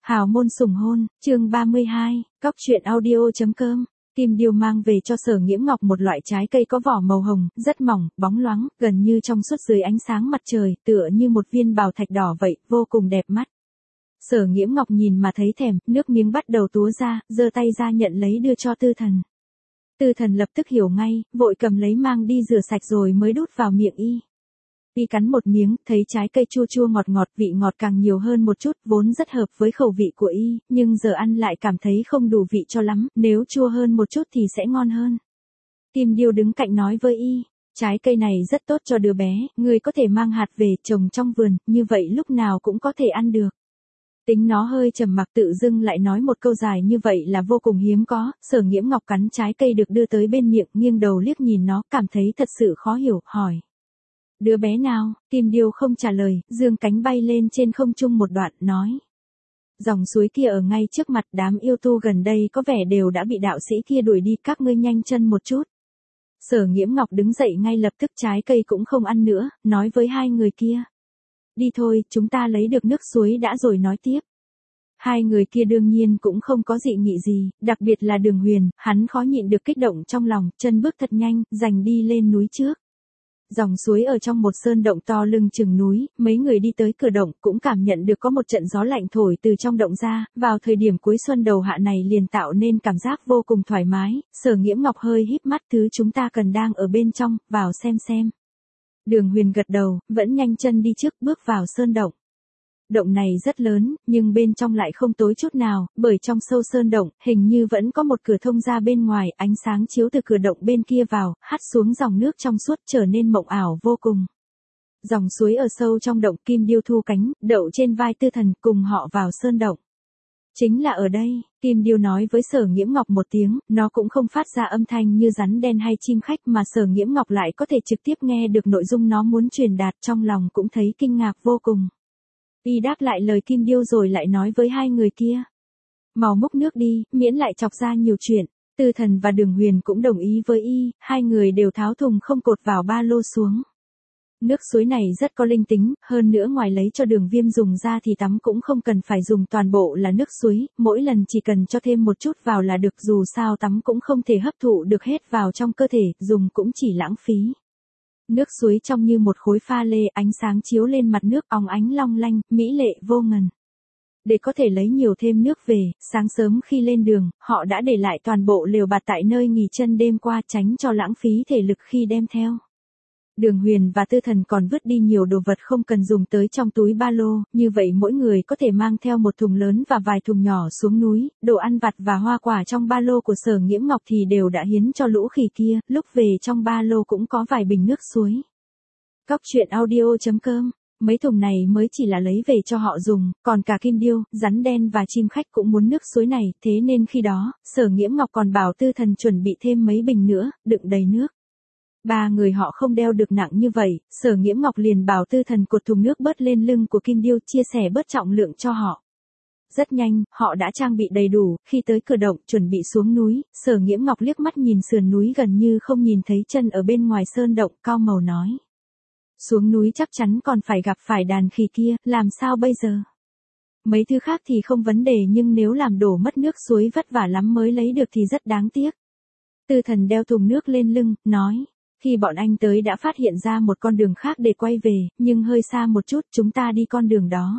Hào môn sủng hôn, chương 32, cóc truyện audio.com. Kim Điêu mang về cho Sở Nghiễm Ngọc một loại trái cây có vỏ màu hồng, rất mỏng, bóng loáng, gần như trong suốt dưới ánh sáng mặt trời, tựa như một viên bảo thạch đỏ vậy, vô cùng đẹp mắt. Sở Nghiễm Ngọc nhìn mà thấy thèm, nước miếng bắt đầu túa ra, giơ tay ra nhận lấy đưa cho Tư Thần. Tư Thần lập tức hiểu ngay, vội cầm lấy mang đi rửa sạch rồi mới đút vào miệng y. Y cắn một miếng, thấy trái cây chua chua ngọt ngọt, vị ngọt càng nhiều hơn một chút, vốn rất hợp với khẩu vị của y, nhưng giờ ăn lại cảm thấy không đủ vị cho lắm, nếu chua hơn một chút thì sẽ ngon hơn. Kim Điêu đứng cạnh nói với y, trái cây này rất tốt cho đứa bé, người có thể mang hạt về trồng trong vườn, như vậy lúc nào cũng có thể ăn được. Tính nó hơi trầm mặc tự dưng lại nói một câu dài như vậy là vô cùng hiếm có. Sở Nghiễm Ngọc cắn trái cây được đưa tới bên miệng, nghiêng đầu liếc nhìn nó, cảm thấy thật sự khó hiểu, hỏi. Đứa bé nào? Kim Điêu không trả lời, dương cánh bay lên trên không trung một đoạn, nói. Dòng suối kia ở ngay trước mặt, đám yêu tu gần đây có vẻ đều đã bị đạo sĩ kia đuổi đi, các ngươi nhanh chân một chút. Sở Nghiễm Ngọc đứng dậy ngay lập tức, trái cây cũng không ăn nữa, nói với hai người kia. Đi thôi, chúng ta lấy được nước suối đã rồi nói tiếp. Hai người kia đương nhiên cũng không có dị nghị gì, đặc biệt là Đường Huyền, hắn khó nhịn được kích động trong lòng, chân bước thật nhanh, giành đi lên núi trước. Dòng suối ở trong một sơn động to lưng chừng núi, mấy người đi tới cửa động cũng cảm nhận được có một trận gió lạnh thổi từ trong động ra, vào thời điểm cuối xuân đầu hạ này liền tạo nên cảm giác vô cùng thoải mái. Sở Nghiễm Ngọc hơi híp mắt, thứ chúng ta cần đang ở bên trong, vào xem. Đường Huyền gật đầu, vẫn nhanh chân đi trước, bước vào sơn động. Động này rất lớn, nhưng bên trong lại không tối chút nào, bởi trong sâu sơn động, hình như vẫn có một cửa thông ra bên ngoài, ánh sáng chiếu từ cửa động bên kia vào, hắt xuống dòng nước trong suốt trở nên mộng ảo vô cùng. Dòng suối ở sâu trong động, Kim Điêu thu cánh, đậu trên vai Tư Thần, cùng họ vào sơn động. Chính là ở đây, Kim Điêu nói với Sở Nghiễm Ngọc một tiếng, nó cũng không phát ra âm thanh như rắn đen hay chim khách mà Sở Nghiễm Ngọc lại có thể trực tiếp nghe được nội dung nó muốn truyền đạt, trong lòng cũng thấy kinh ngạc vô cùng. Y đáp lại lời Kim Điêu rồi lại nói với hai người kia. Mau múc nước đi, miễn lại chọc ra nhiều chuyện. Tư Thần và Đường Huyền cũng đồng ý với y, hai người đều tháo thùng không cột vào ba lô xuống. Nước suối này rất có linh tính, hơn nữa ngoài lấy cho Đường Viêm dùng ra thì tắm cũng không cần phải dùng toàn bộ là nước suối, mỗi lần chỉ cần cho thêm một chút vào là được, dù sao tắm cũng không thể hấp thụ được hết vào trong cơ thể, dùng cũng chỉ lãng phí. Nước suối trong như một khối pha lê, ánh sáng chiếu lên mặt nước óng ánh long lanh, mỹ lệ vô ngần. Để có thể lấy nhiều thêm nước về, sáng sớm khi lên đường, họ đã để lại toàn bộ lều bạt tại nơi nghỉ chân đêm qua, tránh cho lãng phí thể lực khi đem theo. Đường Huyền và Tư Thần còn vứt đi nhiều đồ vật không cần dùng tới trong túi ba lô, như vậy mỗi người có thể mang theo một thùng lớn và vài thùng nhỏ xuống núi, đồ ăn vặt và hoa quả trong ba lô của Sở Nghiễm Ngọc thì đều đã hiến cho lũ khỉ kia, lúc về trong ba lô cũng có vài bình nước suối. Cóc truyện audio.com. Mấy thùng này mới chỉ là lấy về cho họ dùng, còn cả Kim Điêu, rắn đen và chim khách cũng muốn nước suối này, thế nên khi đó, Sở Nghiễm Ngọc còn bảo Tư Thần chuẩn bị thêm mấy bình nữa, đựng đầy nước. Ba người họ không đeo được nặng như vậy, Sở Nghiễm Ngọc liền bảo Tư Thần cột thùng nước bớt lên lưng của Kim Điêu, chia sẻ bớt trọng lượng cho họ. Rất nhanh, họ đã trang bị đầy đủ, khi tới cửa động chuẩn bị xuống núi, Sở Nghiễm Ngọc liếc mắt nhìn sườn núi gần như không nhìn thấy chân ở bên ngoài sơn động, cau màu nói. Xuống núi chắc chắn còn phải gặp phải đàn khỉ kia, làm sao bây giờ? Mấy thứ khác thì không vấn đề, nhưng nếu làm đổ mất nước suối vất vả lắm mới lấy được thì rất đáng tiếc. Tư Thần đeo thùng nước lên lưng, nói. Khi bọn anh tới đã phát hiện ra một con đường khác để quay về, nhưng hơi xa một chút, chúng ta đi con đường đó.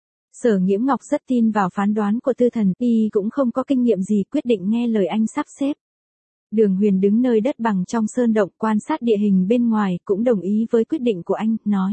Sở Nghiễm Ngọc rất tin vào phán đoán của Tư Thần, y cũng không có kinh nghiệm gì, quyết định nghe lời anh sắp xếp. Đường Huyền đứng nơi đất bằng trong sơn động quan sát địa hình bên ngoài, cũng đồng ý với quyết định của anh, nói.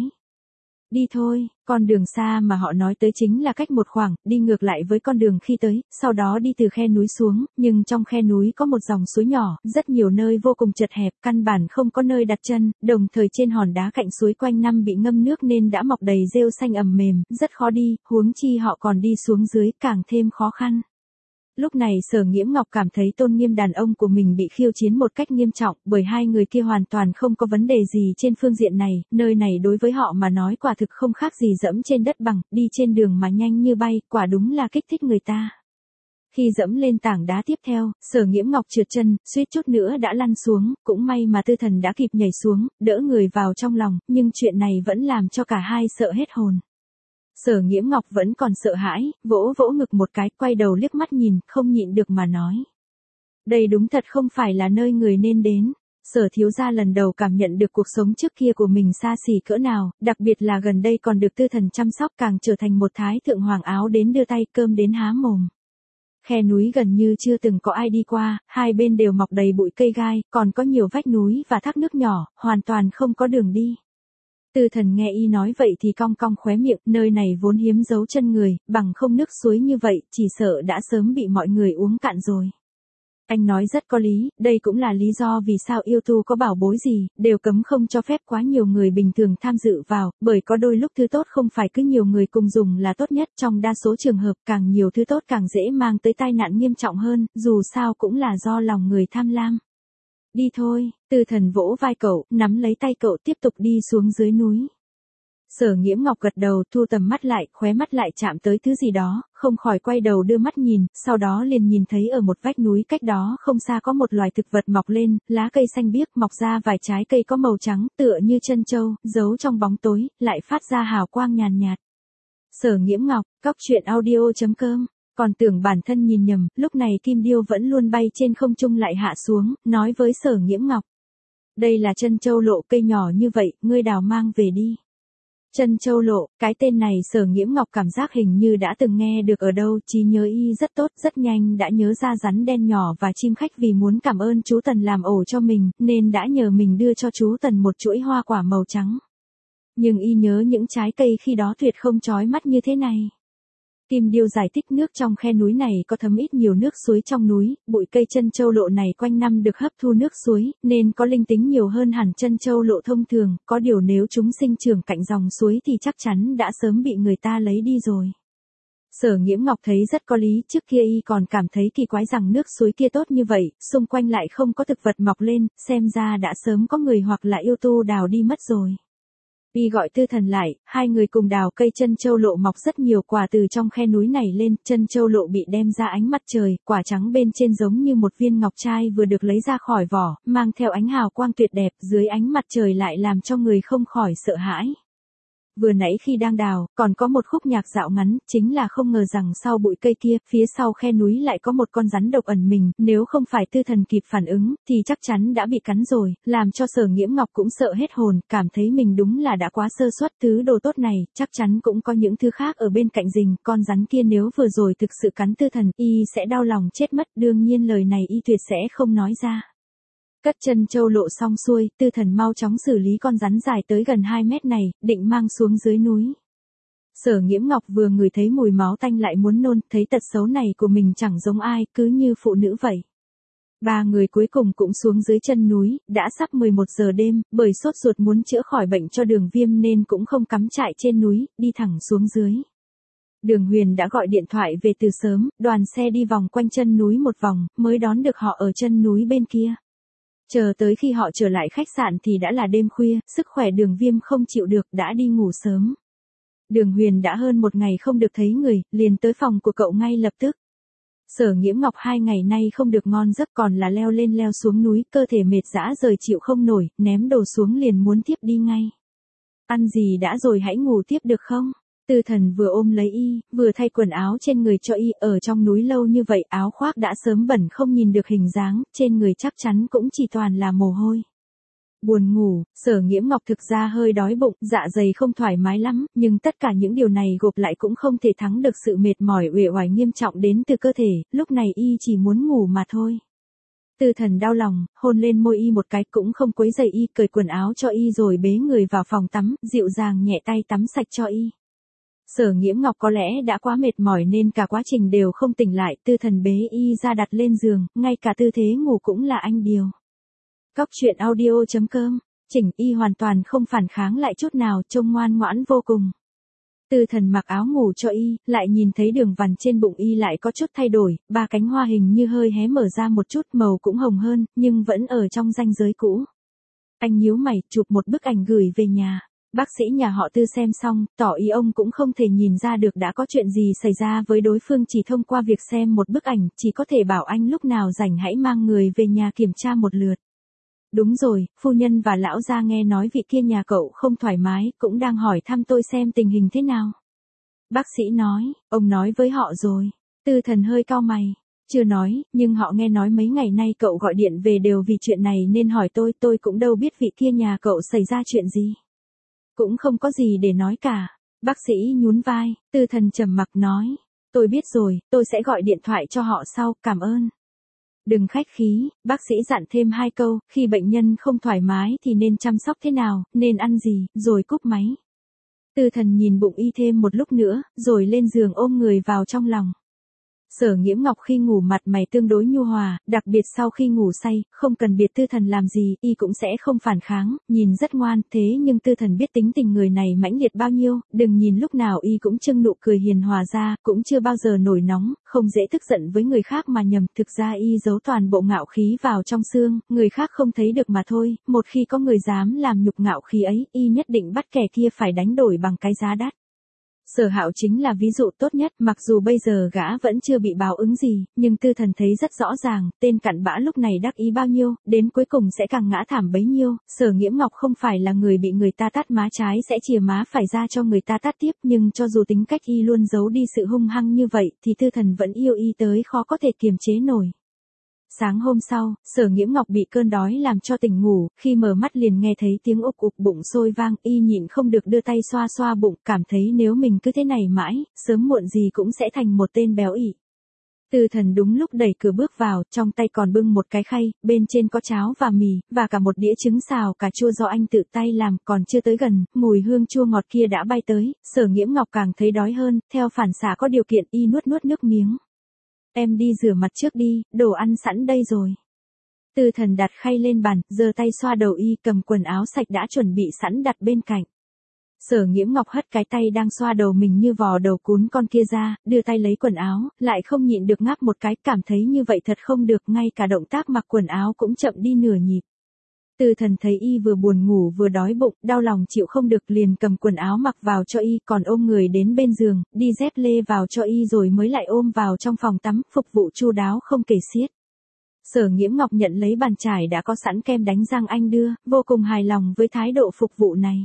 Đi thôi, con đường xa mà họ nói tới chính là cách một khoảng, đi ngược lại với con đường khi tới, sau đó đi từ khe núi xuống, nhưng trong khe núi có một dòng suối nhỏ, rất nhiều nơi vô cùng chật hẹp, căn bản không có nơi đặt chân, đồng thời trên hòn đá cạnh suối quanh năm bị ngâm nước nên đã mọc đầy rêu xanh ẩm mềm, rất khó đi, huống chi họ còn đi xuống dưới càng thêm khó khăn. Lúc này Sở Nghiễm Ngọc cảm thấy tôn nghiêm đàn ông của mình bị khiêu chiến một cách nghiêm trọng, bởi hai người kia hoàn toàn không có vấn đề gì trên phương diện này, nơi này đối với họ mà nói quả thực không khác gì dẫm trên đất bằng, đi trên đường mà nhanh như bay, quả đúng là kích thích người ta. Khi dẫm lên tảng đá tiếp theo, Sở Nghiễm Ngọc trượt chân, suýt chút nữa đã lăn xuống, cũng may mà Tư Thần đã kịp nhảy xuống, đỡ người vào trong lòng, nhưng chuyện này vẫn làm cho cả hai sợ hết hồn. Sở Nghiễm Ngọc vẫn còn sợ hãi, vỗ vỗ ngực một cái, quay đầu liếc mắt nhìn, không nhịn được mà nói. Đây đúng thật không phải là nơi người nên đến. Sở thiếu gia lần đầu cảm nhận được cuộc sống trước kia của mình xa xỉ cỡ nào, đặc biệt là gần đây còn được Tư Thần chăm sóc, càng trở thành một thái thượng hoàng áo đến đưa tay, cơm đến há mồm. Khe núi gần như chưa từng có ai đi qua, hai bên đều mọc đầy bụi cây gai, còn có nhiều vách núi và thác nước nhỏ, hoàn toàn không có đường đi. Tư Thần nghe y nói vậy thì cong cong khóe miệng, nơi này vốn hiếm dấu chân người, bằng không nước suối như vậy, chỉ sợ đã sớm bị mọi người uống cạn rồi. Anh nói rất có lý, đây cũng là lý do vì sao yêu tu có bảo bối gì, đều cấm không cho phép quá nhiều người bình thường tham dự vào, bởi có đôi lúc thứ tốt không phải cứ nhiều người cùng dùng là tốt nhất, trong đa số trường hợp càng nhiều thứ tốt càng dễ mang tới tai nạn nghiêm trọng hơn, dù sao cũng là do lòng người tham lam. Đi thôi, Tư Thần vỗ vai cậu, nắm lấy tay cậu tiếp tục đi xuống dưới núi. Sở Nghiễm Ngọc gật đầu, thu tầm mắt lại, khóe mắt lại chạm tới thứ gì đó, không khỏi quay đầu đưa mắt nhìn, sau đó liền nhìn thấy ở một vách núi cách đó không xa có một loài thực vật mọc lên, lá cây xanh biếc mọc ra vài trái cây có màu trắng, tựa như chân châu, giấu trong bóng tối, lại phát ra hào quang nhàn nhạt. Sở Nghiễm Ngọc, coctruyện.audio.com. Còn tưởng bản thân nhìn nhầm, lúc này Kim Điêu vẫn luôn bay trên không trung lại hạ xuống, nói với Sở Nghiễm Ngọc. Đây là chân châu lộ, cây nhỏ như vậy, ngươi đào mang về đi. Chân châu lộ, cái tên này Sở Nghiễm Ngọc cảm giác hình như đã từng nghe được ở đâu, trí nhớ y rất tốt, rất nhanh đã nhớ ra rắn đen nhỏ và chim khách vì muốn cảm ơn chú Tần làm ổ cho mình, nên đã nhờ mình đưa cho chú Tần một chuỗi hoa quả màu trắng. Nhưng y nhớ những trái cây khi đó tuyệt không chói mắt như thế này. Kim Điêu giải thích nước trong khe núi này có thấm ít nhiều nước suối trong núi, bụi cây chân châu lộ này quanh năm được hấp thu nước suối, nên có linh tính nhiều hơn hẳn chân châu lộ thông thường, có điều nếu chúng sinh trưởng cạnh dòng suối thì chắc chắn đã sớm bị người ta lấy đi rồi. Sở Nghiễm Ngọc thấy rất có lý, trước kia y còn cảm thấy kỳ quái rằng nước suối kia tốt như vậy, xung quanh lại không có thực vật mọc lên, xem ra đã sớm có người hoặc là yêu tu đào đi mất rồi. Y gọi Tư Thần lại, hai người cùng đào cây chân châu lộ mọc rất nhiều quả từ trong khe núi này lên, chân châu lộ bị đem ra ánh mặt trời, quả trắng bên trên giống như một viên ngọc trai vừa được lấy ra khỏi vỏ, mang theo ánh hào quang tuyệt đẹp, dưới ánh mặt trời lại làm cho người không khỏi sợ hãi. Vừa nãy khi đang đào, còn có một khúc nhạc dạo ngắn, chính là không ngờ rằng sau bụi cây kia, phía sau khe núi lại có một con rắn độc ẩn mình, nếu không phải Tư Thần kịp phản ứng, thì chắc chắn đã bị cắn rồi, làm cho Sở Nghiễm Ngọc cũng sợ hết hồn, cảm thấy mình đúng là đã quá sơ suất, thứ đồ tốt này, chắc chắn cũng có những thứ khác ở bên cạnh rình, con rắn kia nếu vừa rồi thực sự cắn Tư Thần, y sẽ đau lòng chết mất, đương nhiên lời này y tuyệt sẽ không nói ra. Cất chân châu lộ xong xuôi, Tư Thần mau chóng xử lý con rắn dài tới gần 2 mét này, định mang xuống dưới núi. Sở Nghiễm Ngọc vừa ngửi thấy mùi máu tanh lại muốn nôn, thấy tật xấu này của mình chẳng giống ai, cứ như phụ nữ vậy. Ba người cuối cùng cũng xuống dưới chân núi, đã sắp 11 giờ đêm, bởi sốt ruột muốn chữa khỏi bệnh cho Đường Viêm nên cũng không cắm trại trên núi, đi thẳng xuống dưới. Đường Huyền đã gọi điện thoại về từ sớm, đoàn xe đi vòng quanh chân núi một vòng, mới đón được họ ở chân núi bên kia. Chờ tới khi họ trở lại khách sạn thì đã là đêm khuya, sức khỏe Đường Viêm không chịu được, đã đi ngủ sớm. Đường Huyền đã hơn một ngày không được thấy người, liền tới phòng của cậu ngay lập tức. Sở Nghiễm Ngọc 2 ngày nay không được ngon giấc, còn là leo lên leo xuống núi, cơ thể mệt dã rời chịu không nổi, ném đồ xuống liền muốn tiếp đi ngay. Ăn gì đã rồi hãy ngủ tiếp được không? Tư Thần vừa ôm lấy y, vừa thay quần áo trên người cho y, ở trong núi lâu như vậy áo khoác đã sớm bẩn không nhìn được hình dáng, trên người chắc chắn cũng chỉ toàn là mồ hôi. Buồn ngủ, Sở Nghiễm Ngọc thực ra hơi đói bụng, dạ dày không thoải mái lắm, nhưng tất cả những điều này gộp lại cũng không thể thắng được sự mệt mỏi uể oải nghiêm trọng đến từ cơ thể, lúc này y chỉ muốn ngủ mà thôi. Tư Thần đau lòng, hôn lên môi y một cái cũng không quấy rầy y, cởi quần áo cho y rồi bế người vào phòng tắm, dịu dàng nhẹ tay tắm sạch cho y. Sở Nghiễm Ngọc có lẽ đã quá mệt mỏi nên cả quá trình đều không tỉnh lại, Tư Thần bế y ra đặt lên giường, ngay cả tư thế ngủ cũng là anh điều. Coctruyện.audio.com, chỉnh y hoàn toàn không phản kháng lại chút nào, trông ngoan ngoãn vô cùng. Tư Thần mặc áo ngủ cho y, lại nhìn thấy đường vằn trên bụng y lại có chút thay đổi, ba cánh hoa hình như hơi hé mở ra một chút, màu cũng hồng hơn, nhưng vẫn ở trong ranh giới cũ. Anh nhíu mày, chụp một bức ảnh gửi về nhà. Bác sĩ nhà họ Tư xem xong, tỏ ý ông cũng không thể nhìn ra được đã có chuyện gì xảy ra với đối phương, chỉ thông qua việc xem một bức ảnh, chỉ có thể bảo anh lúc nào rảnh hãy mang người về nhà kiểm tra một lượt. Đúng rồi, phu nhân và lão gia nghe nói vị kia nhà cậu không thoải mái, cũng đang hỏi thăm tôi xem tình hình thế nào. Bác sĩ nói, ông nói với họ rồi. Tư Thần hơi cau mày. Chưa nói, nhưng họ nghe nói mấy ngày nay cậu gọi điện về đều vì chuyện này nên hỏi tôi cũng đâu biết vị kia nhà cậu xảy ra chuyện gì. Cũng không có gì để nói cả. Bác sĩ nhún vai, Tư Thần trầm mặc nói. Tôi biết rồi, tôi sẽ gọi điện thoại cho họ sau, cảm ơn. Đừng khách khí, bác sĩ dặn thêm 2 câu, khi bệnh nhân không thoải mái thì nên chăm sóc thế nào, nên ăn gì, rồi cúp máy. Tư Thần nhìn bụng y thêm một lúc nữa, rồi lên giường ôm người vào trong lòng. Sở Nghiễm Ngọc khi ngủ mặt mày tương đối nhu hòa, đặc biệt sau khi ngủ say, không cần biệt Tư Thần làm gì, y cũng sẽ không phản kháng, nhìn rất ngoan, thế nhưng Tư Thần biết tính tình người này mãnh liệt bao nhiêu, đừng nhìn lúc nào y cũng trưng nụ cười hiền hòa ra, cũng chưa bao giờ nổi nóng, không dễ tức giận với người khác mà nhầm, thực ra y giấu toàn bộ ngạo khí vào trong xương, người khác không thấy được mà thôi, một khi có người dám làm nhục ngạo khí ấy, y nhất định bắt kẻ kia phải đánh đổi bằng cái giá đắt. Sở Hạo chính là ví dụ tốt nhất, mặc dù bây giờ gã vẫn chưa bị báo ứng gì, nhưng Tư Thần thấy rất rõ ràng, tên cặn bã lúc này đắc ý bao nhiêu, đến cuối cùng sẽ càng ngã thảm bấy nhiêu. Sở Nghiễm Ngọc không phải là người bị người ta tát má trái sẽ chìa má phải ra cho người ta tát tiếp, nhưng cho dù tính cách y luôn giấu đi sự hung hăng như vậy, thì Tư Thần vẫn yêu y tới khó có thể kiềm chế nổi. Sáng hôm sau, Sở Nghiễm Ngọc bị cơn đói làm cho tỉnh ngủ, khi mở mắt liền nghe thấy tiếng ục ục bụng sôi vang, y nhịn không được đưa tay xoa xoa bụng, cảm thấy nếu mình cứ thế này mãi, sớm muộn gì cũng sẽ thành một tên béo ị. Tư Thần đúng lúc đẩy cửa bước vào, trong tay còn bưng một cái khay, bên trên có cháo và mì, và cả một đĩa trứng xào cà chua do anh tự tay làm, còn chưa tới gần, mùi hương chua ngọt kia đã bay tới, Sở Nghiễm Ngọc càng thấy đói hơn, theo phản xạ có điều kiện y nuốt nuốt nước miếng. Em đi rửa mặt trước đi, đồ ăn sẵn đây rồi. Tư Thần đặt khay lên bàn, giơ tay xoa đầu y, cầm quần áo sạch đã chuẩn bị sẵn đặt bên cạnh. Sở Nghiễm Ngọc hất cái tay đang xoa đầu mình như vò đầu cún con kia ra, đưa tay lấy quần áo, lại không nhịn được ngáp một cái, cảm thấy như vậy thật không được, ngay cả động tác mặc quần áo cũng chậm đi nửa nhịp. Tư Thần thấy y vừa buồn ngủ vừa đói bụng, đau lòng chịu không được liền cầm quần áo mặc vào cho y, còn ôm người đến bên giường, đi dép lê vào cho y rồi mới lại ôm vào trong phòng tắm, phục vụ chu đáo không kể xiết. Sở Nghiễm Ngọc nhận lấy bàn chải đã có sẵn kem đánh răng anh đưa, vô cùng hài lòng với thái độ phục vụ này.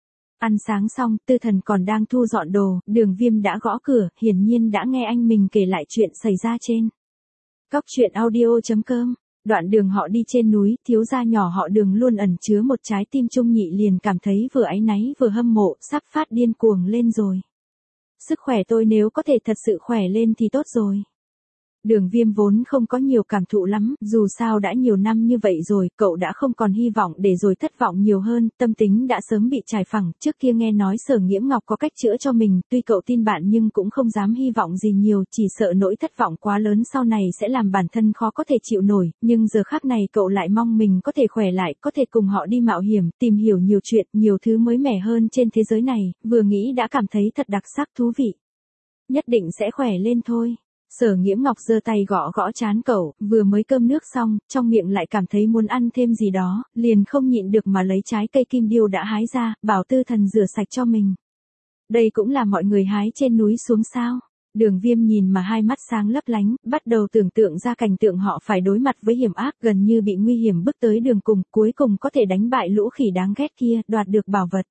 Ăn sáng xong, Tư Thần còn đang thu dọn đồ, Đường Viêm đã gõ cửa, hiển nhiên đã nghe anh mình kể lại chuyện xảy ra trên. Cóc truyện audio.com. Đoạn đường họ đi trên núi, thiếu gia nhỏ họ Đường luôn ẩn chứa một trái tim trung nhị liền cảm thấy vừa áy náy vừa hâm mộ, sắp phát điên cuồng lên rồi. Sức khỏe tôi nếu có thể thật sự khỏe lên thì tốt rồi. Đường Viêm vốn không có nhiều cảm thụ lắm, dù sao đã nhiều năm như vậy rồi, cậu đã không còn hy vọng để rồi thất vọng nhiều hơn, tâm tính đã sớm bị trải phẳng, trước kia nghe nói Sở Nghiễm Ngọc có cách chữa cho mình, tuy cậu tin bạn nhưng cũng không dám hy vọng gì nhiều, chỉ sợ nỗi thất vọng quá lớn sau này sẽ làm bản thân khó có thể chịu nổi, nhưng giờ khắc này cậu lại mong mình có thể khỏe lại, có thể cùng họ đi mạo hiểm, tìm hiểu nhiều chuyện, nhiều thứ mới mẻ hơn trên thế giới này, vừa nghĩ đã cảm thấy thật đặc sắc thú vị. Nhất định sẽ khỏe lên thôi. Sở Nghiễm Ngọc giơ tay gõ gõ trán cậu, vừa mới cơm nước xong, trong miệng lại cảm thấy muốn ăn thêm gì đó, liền không nhịn được mà lấy trái cây kim điêu đã hái ra, bảo Tư Thần rửa sạch cho mình. Đây cũng là mọi người hái trên núi xuống sao? Đường Viêm nhìn mà hai mắt sáng lấp lánh, bắt đầu tưởng tượng ra cảnh tượng họ phải đối mặt với hiểm ác, gần như bị nguy hiểm bước tới đường cùng, cuối cùng có thể đánh bại lũ khỉ đáng ghét kia, đoạt được bảo vật.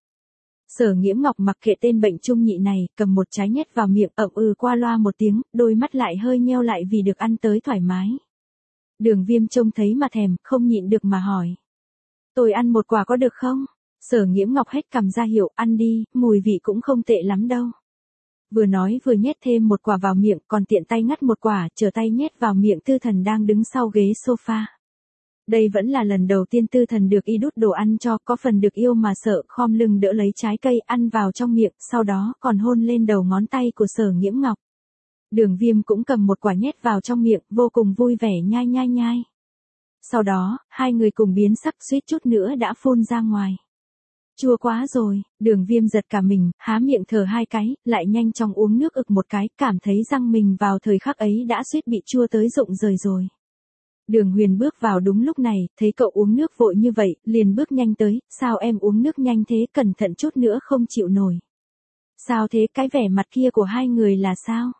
Sở Nghiễm Ngọc mặc kệ tên bệnh trung nhị này, cầm một trái nhét vào miệng, ậm qua loa một tiếng, đôi mắt lại hơi nheo lại vì được ăn tới thoải mái. Đường Viêm trông thấy mà thèm, không nhịn được mà hỏi. Tôi ăn một quả có được không? Sở Nghiễm Ngọc hết cầm ra hiệu, ăn đi, mùi vị cũng không tệ lắm đâu. Vừa nói vừa nhét thêm một quả vào miệng, còn tiện tay ngắt một quả, trở tay nhét vào miệng Tư Thần đang đứng sau ghế sofa. Đây vẫn là lần đầu tiên Tư Thần được y đút đồ ăn cho, có phần được yêu mà sợ, khom lưng đỡ lấy trái cây ăn vào trong miệng, sau đó còn hôn lên đầu ngón tay của Sở Nghiễm Ngọc. Đường Viêm cũng cầm một quả nhét vào trong miệng, vô cùng vui vẻ nhai nhai nhai. Sau đó, hai người cùng biến sắc, suýt chút nữa đã phun ra ngoài. Chua quá rồi, Đường Viêm giật cả mình, há miệng thở hai cái, lại nhanh chóng uống nước ực một cái, cảm thấy răng mình vào thời khắc ấy đã suýt bị chua tới rụng rời rồi. Đường Huyền bước vào đúng lúc này, thấy cậu uống nước vội như vậy, liền bước nhanh tới, sao em uống nước nhanh thế, cẩn thận chút nữa không chịu nổi. Sao thế, cái vẻ mặt kia của hai người là sao?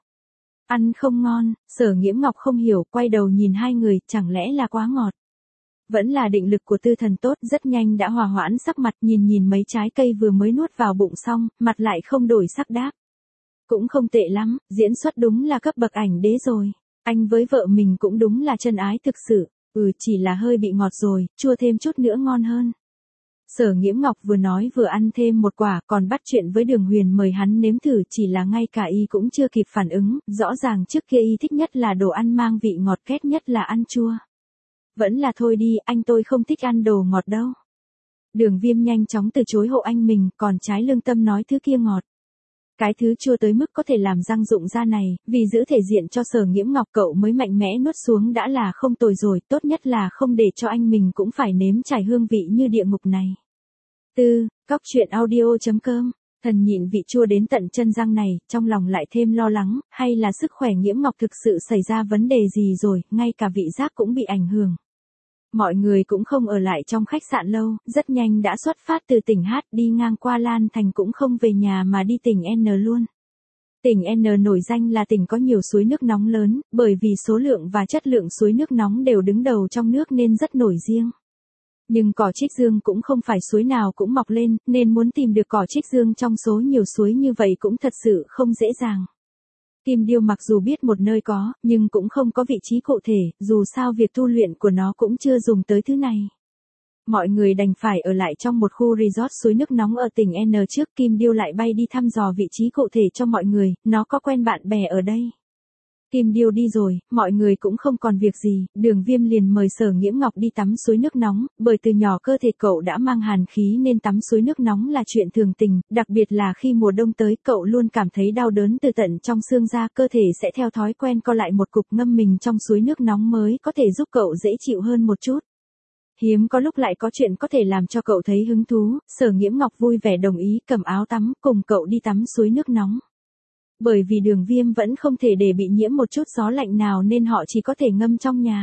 Ăn không ngon, Sở Nghiễm Ngọc không hiểu, quay đầu nhìn hai người, chẳng lẽ là quá ngọt. Vẫn là định lực của Tư Thần tốt, rất nhanh đã hòa hoãn sắc mặt, nhìn mấy trái cây vừa mới nuốt vào bụng xong, mặt lại không đổi sắc đáp. Cũng không tệ lắm, diễn xuất đúng là cấp bậc ảnh đế rồi. Anh với vợ mình cũng đúng là chân ái thực sự. Chỉ là hơi bị ngọt rồi, chua thêm chút nữa ngon hơn. Sở Nghiễm Ngọc vừa nói vừa ăn thêm một quả, còn bắt chuyện với Đường Huyền mời hắn nếm thử, chỉ là ngay cả y cũng chưa kịp phản ứng, rõ ràng trước kia y thích nhất là đồ ăn mang vị ngọt, ghét nhất là ăn chua. Vẫn là thôi đi, anh tôi không thích ăn đồ ngọt đâu. Đường Viêm nhanh chóng từ chối hộ anh mình, còn trái lương tâm nói thứ kia ngọt. Cái thứ chua tới mức có thể làm răng rụng da này, vì giữ thể diện cho Sở Nghiễm Ngọc cậu mới mạnh mẽ nuốt xuống đã là không tồi rồi, tốt nhất là không để cho anh mình cũng phải nếm trải hương vị như địa ngục này. Cóc truyện audio.com. Thần nhịn vị chua đến tận chân răng này, trong lòng lại thêm lo lắng, hay là sức khỏe Nghiễm Ngọc thực sự xảy ra vấn đề gì rồi, ngay cả vị giác cũng bị ảnh hưởng. Mọi người cũng không ở lại trong khách sạn lâu, rất nhanh đã xuất phát từ tỉnh H đi ngang qua Lan Thành, cũng không về nhà mà đi tỉnh N luôn. Tỉnh N nổi danh là tỉnh có nhiều suối nước nóng lớn, bởi vì số lượng và chất lượng suối nước nóng đều đứng đầu trong nước nên rất nổi riêng. Nhưng cỏ trích dương cũng không phải suối nào cũng mọc lên, nên muốn tìm được cỏ trích dương trong số nhiều suối như vậy cũng thật sự không dễ dàng. Kim điêu mặc dù biết một nơi có, nhưng cũng không có vị trí cụ thể, dù sao việc tu luyện của nó cũng chưa dùng tới thứ này. Mọi người đành phải ở lại trong một khu resort suối nước nóng ở tỉnh N trước. Kim điêu lại bay đi thăm dò vị trí cụ thể cho mọi người, nó có quen bạn bè ở đây. Kim điêu đi rồi, mọi người cũng không còn việc gì, Đường Viêm liền mời Sở Nghiễm Ngọc đi tắm suối nước nóng, bởi từ nhỏ cơ thể cậu đã mang hàn khí nên tắm suối nước nóng là chuyện thường tình, đặc biệt là khi mùa đông tới, cậu luôn cảm thấy đau đớn từ tận trong xương ra, cơ thể sẽ theo thói quen co lại một cục, ngâm mình trong suối nước nóng mới có thể giúp cậu dễ chịu hơn một chút. Hiếm có lúc lại có chuyện có thể làm cho cậu thấy hứng thú, Sở Nghiễm Ngọc vui vẻ đồng ý cầm áo tắm, cùng cậu đi tắm suối nước nóng. Bởi vì Đường Viêm vẫn không thể để bị nhiễm một chút gió lạnh nào nên họ chỉ có thể ngâm trong nhà.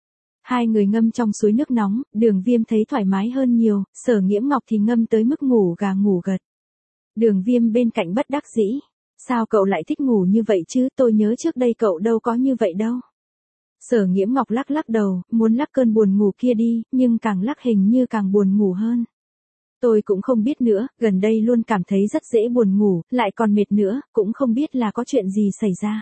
Hai người ngâm trong suối nước nóng, Đường Viêm thấy thoải mái hơn nhiều, Sở Nghiễm Ngọc thì ngâm tới mức ngủ gà ngủ gật. Đường Viêm bên cạnh bất đắc dĩ. Sao cậu lại thích ngủ như vậy chứ, tôi nhớ trước đây cậu đâu có như vậy đâu. Sở Nghiễm Ngọc lắc lắc đầu, muốn lắc cơn buồn ngủ kia đi, nhưng càng lắc hình như càng buồn ngủ hơn. Tôi cũng không biết nữa, gần đây luôn cảm thấy rất dễ buồn ngủ, lại còn mệt nữa, cũng không biết là có chuyện gì xảy ra.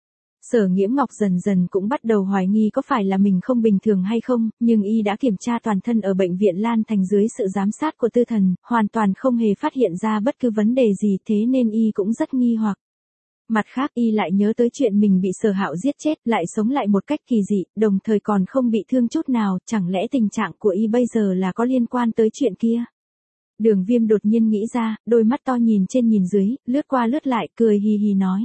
Sở Nghiễm Ngọc dần dần cũng bắt đầu hoài nghi có phải là mình không bình thường hay không, nhưng y đã kiểm tra toàn thân ở bệnh viện Lan Thành dưới sự giám sát của Tư Thần, hoàn toàn không hề phát hiện ra bất cứ vấn đề gì, thế nên y cũng rất nghi hoặc. Mặt khác y lại nhớ tới chuyện mình bị Sở Hạo giết chết, lại sống lại một cách kỳ dị, đồng thời còn không bị thương chút nào, chẳng lẽ tình trạng của y bây giờ là có liên quan tới chuyện kia? Đường Viêm đột nhiên nghĩ ra, đôi mắt to nhìn trên nhìn dưới, lướt qua lướt lại, cười hì hì nói.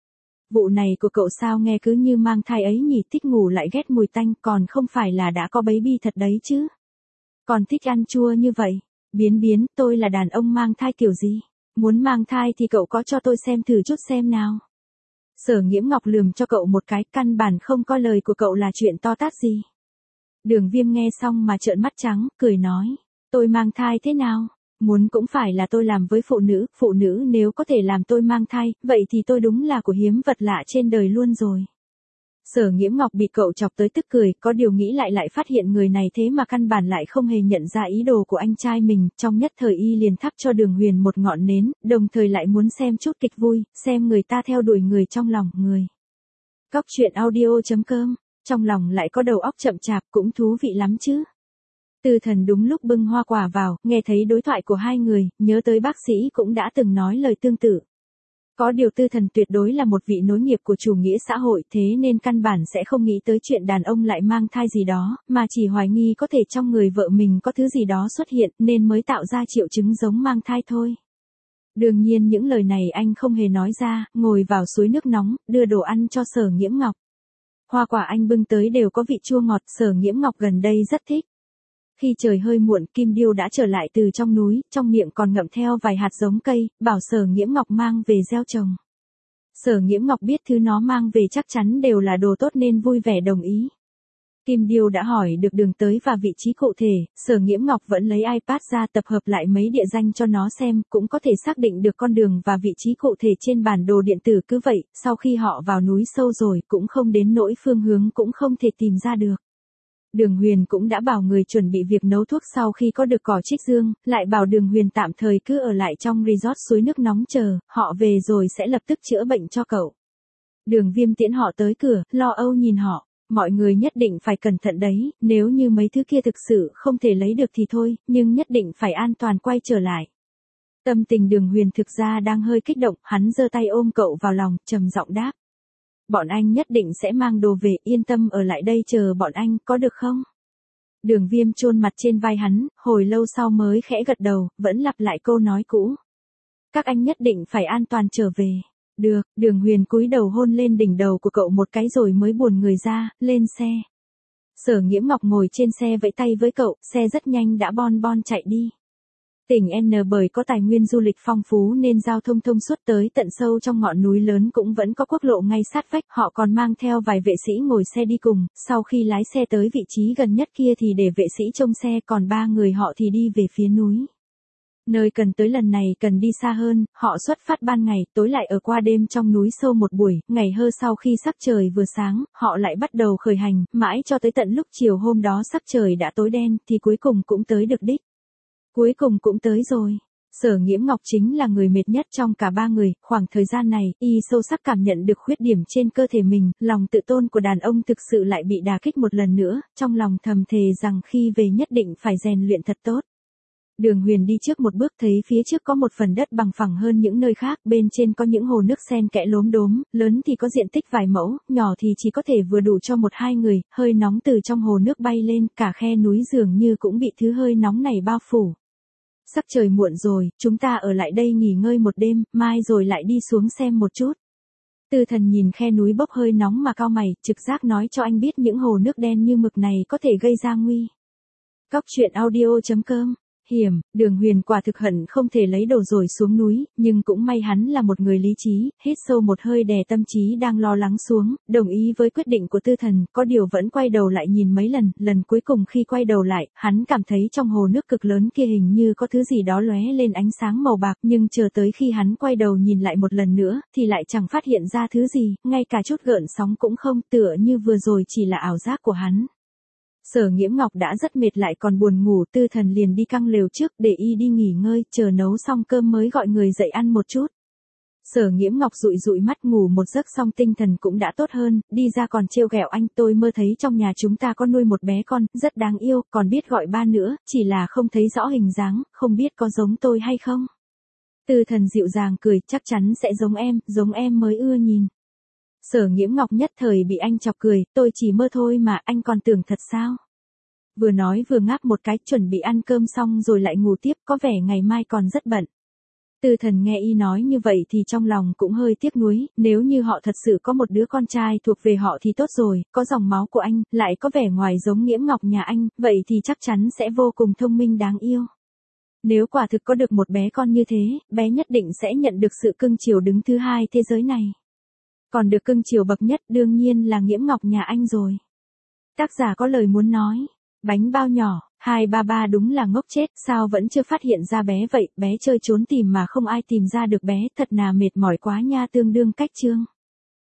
Vụ này của cậu sao nghe cứ như mang thai ấy nhỉ, thích ngủ lại ghét mùi tanh, còn không phải là đã có baby thật đấy chứ. Còn thích ăn chua như vậy. Biến, tôi là đàn ông mang thai kiểu gì? Muốn mang thai thì cậu có cho tôi xem thử chút xem nào. Sở Nghiễm Ngọc lườm cho cậu một cái, căn bản không coi lời của cậu là chuyện to tát gì. Đường Viêm nghe xong mà trợn mắt trắng, cười nói. Tôi mang thai thế nào? Muốn cũng phải là tôi làm với phụ nữ nếu có thể làm tôi mang thai, vậy thì tôi đúng là của hiếm vật lạ trên đời luôn rồi. Sở Nghiễm Ngọc bị cậu chọc tới tức cười, có điều nghĩ lại phát hiện người này thế mà căn bản lại không hề nhận ra ý đồ của anh trai mình, trong nhất thời y liền thắp cho Đường Huyền một ngọn nến, đồng thời lại muốn xem chút kịch vui, xem người ta theo đuổi người trong lòng người. Cóc truyện audio.com, trong lòng lại có đầu óc chậm chạp, cũng thú vị lắm chứ. Tư Thần đúng lúc bưng hoa quả vào, nghe thấy đối thoại của hai người, nhớ tới bác sĩ cũng đã từng nói lời tương tự. Có điều Tư Thần tuyệt đối là một vị nối nghiệp của chủ nghĩa xã hội, thế nên căn bản sẽ không nghĩ tới chuyện đàn ông lại mang thai gì đó, mà chỉ hoài nghi có thể trong người vợ mình có thứ gì đó xuất hiện nên mới tạo ra triệu chứng giống mang thai thôi. Đương nhiên những lời này anh không hề nói ra, ngồi vào suối nước nóng, đưa đồ ăn cho Sở Nghiễm Ngọc. Hoa quả anh bưng tới đều có vị chua ngọt, Sở Nghiễm Ngọc gần đây rất thích. Khi trời hơi muộn, Kim điêu đã trở lại từ trong núi, trong miệng còn ngậm theo vài hạt giống cây, bảo Sở Nghiễm Ngọc mang về gieo trồng. Sở Nghiễm Ngọc biết thứ nó mang về chắc chắn đều là đồ tốt nên vui vẻ đồng ý. Kim điêu đã hỏi được đường tới và vị trí cụ thể, Sở Nghiễm Ngọc vẫn lấy iPad ra tập hợp lại mấy địa danh cho nó xem, cũng có thể xác định được con đường và vị trí cụ thể trên bản đồ điện tử. Cứ vậy, sau khi họ vào núi sâu rồi, cũng không đến nỗi phương hướng cũng không thể tìm ra được. Đường Huyền cũng đã bảo người chuẩn bị việc nấu thuốc sau khi có được cỏ trích dương, lại bảo Đường Huyền tạm thời cứ ở lại trong resort suối nước nóng chờ, họ về rồi sẽ lập tức chữa bệnh cho cậu. Đường Viêm tiễn họ tới cửa, lo âu nhìn họ. Mọi người nhất định phải cẩn thận đấy, nếu như mấy thứ kia thực sự không thể lấy được thì thôi, nhưng nhất định phải an toàn quay trở lại. Tâm tình Đường Huyền thực ra đang hơi kích động, hắn giơ tay ôm cậu vào lòng, trầm giọng đáp. Bọn anh nhất định sẽ mang đồ về, yên tâm ở lại đây chờ bọn anh, có được không? Đường Viêm chôn mặt trên vai hắn, hồi lâu sau mới khẽ gật đầu, vẫn lặp lại câu nói cũ. Các anh nhất định phải an toàn trở về. Được, Đường Huyền cúi đầu hôn lên đỉnh đầu của cậu một cái rồi mới buồn người ra, lên xe. Sở Nghiễm Ngọc ngồi trên xe vẫy tay với cậu, xe rất nhanh đã bon bon chạy đi. Tỉnh N bởi có tài nguyên du lịch phong phú nên giao thông thông suốt tới tận sâu trong ngọn núi lớn cũng vẫn có quốc lộ ngay sát vách, họ còn mang theo vài vệ sĩ ngồi xe đi cùng, sau khi lái xe tới vị trí gần nhất kia thì để vệ sĩ trông xe, còn 3 người họ thì đi về phía núi. Nơi cần tới lần này cần đi xa hơn, họ xuất phát ban ngày, tối lại ở qua đêm trong núi sâu một buổi, ngày hơ sau khi sắc trời vừa sáng, họ lại bắt đầu khởi hành, mãi cho tới tận lúc chiều hôm đó sắc trời đã tối đen, thì cuối cùng cũng tới được đích. Cuối cùng cũng tới rồi. Sở Nghiễm Ngọc chính là người mệt nhất trong cả 3 người, khoảng thời gian này, y sâu sắc cảm nhận được khuyết điểm trên cơ thể mình, lòng tự tôn của đàn ông thực sự lại bị đả kích một lần nữa, trong lòng thầm thề rằng khi về nhất định phải rèn luyện thật tốt. Đường Huyền đi trước một bước thấy phía trước có một phần đất bằng phẳng hơn những nơi khác, bên trên có những hồ nước xen kẽ lốm đốm, lớn thì có diện tích vài mẫu, nhỏ thì chỉ có thể vừa đủ cho 1-2 người, hơi nóng từ trong hồ nước bay lên, cả khe núi dường như cũng bị thứ hơi nóng này bao phủ. Sắc trời muộn rồi, chúng ta ở lại đây nghỉ ngơi một đêm, mai rồi lại đi xuống xem một chút. Tư Thần nhìn khe núi bốc hơi nóng mà cau mày, trực giác nói cho anh biết những hồ nước đen như mực này có thể gây ra nguy. Cóc truyện audio.com Hiểm, Đường Huyền quả thực hận không thể lấy đồ rồi xuống núi, nhưng cũng may hắn là một người lý trí, hít sâu một hơi đè tâm trí đang lo lắng xuống, đồng ý với quyết định của Tư Thần, có điều vẫn quay đầu lại nhìn mấy lần, lần cuối cùng khi quay đầu lại, hắn cảm thấy trong hồ nước cực lớn kia hình như có thứ gì đó lóe lên ánh sáng màu bạc, nhưng chờ tới khi hắn quay đầu nhìn lại một lần nữa, thì lại chẳng phát hiện ra thứ gì, ngay cả chút gợn sóng cũng không, tựa như vừa rồi chỉ là ảo giác của hắn. Sở Nghiễm Ngọc đã rất mệt lại còn buồn ngủ, Tư Thần liền đi căng lều trước để y đi nghỉ ngơi, chờ nấu xong cơm mới gọi người dậy ăn một chút. Sở Nghiễm Ngọc dụi dụi mắt ngủ một giấc xong tinh thần cũng đã tốt hơn, đi ra còn trêu ghẹo anh, tôi mơ thấy trong nhà chúng ta có nuôi một bé con, rất đáng yêu, còn biết gọi ba nữa, chỉ là không thấy rõ hình dáng, không biết có giống tôi hay không. Tư Thần dịu dàng cười, chắc chắn sẽ giống em mới ưa nhìn. Sở Nghiễm Ngọc nhất thời bị anh chọc cười, tôi chỉ mơ thôi mà, anh còn tưởng thật sao? Vừa nói vừa ngáp một cái, chuẩn bị ăn cơm xong rồi lại ngủ tiếp, có vẻ ngày mai còn rất bận. Tư Thần nghe y nói như vậy thì trong lòng cũng hơi tiếc nuối, nếu như họ thật sự có một đứa con trai thuộc về họ thì tốt rồi, có dòng máu của anh, lại có vẻ ngoài giống Nghiễm Ngọc nhà anh, vậy thì chắc chắn sẽ vô cùng thông minh đáng yêu. Nếu quả thực có được một bé con như thế, bé nhất định sẽ nhận được sự cưng chiều đứng thứ hai thế giới này. Còn được cưng chiều bậc nhất đương nhiên là Nghiễm Ngọc nhà anh rồi. Tác giả có lời muốn nói. Bánh bao nhỏ, 233 đúng là ngốc chết, sao vẫn chưa phát hiện ra bé vậy, bé chơi trốn tìm mà không ai tìm ra được bé, thật là mệt mỏi quá nha, tương đương cách chương.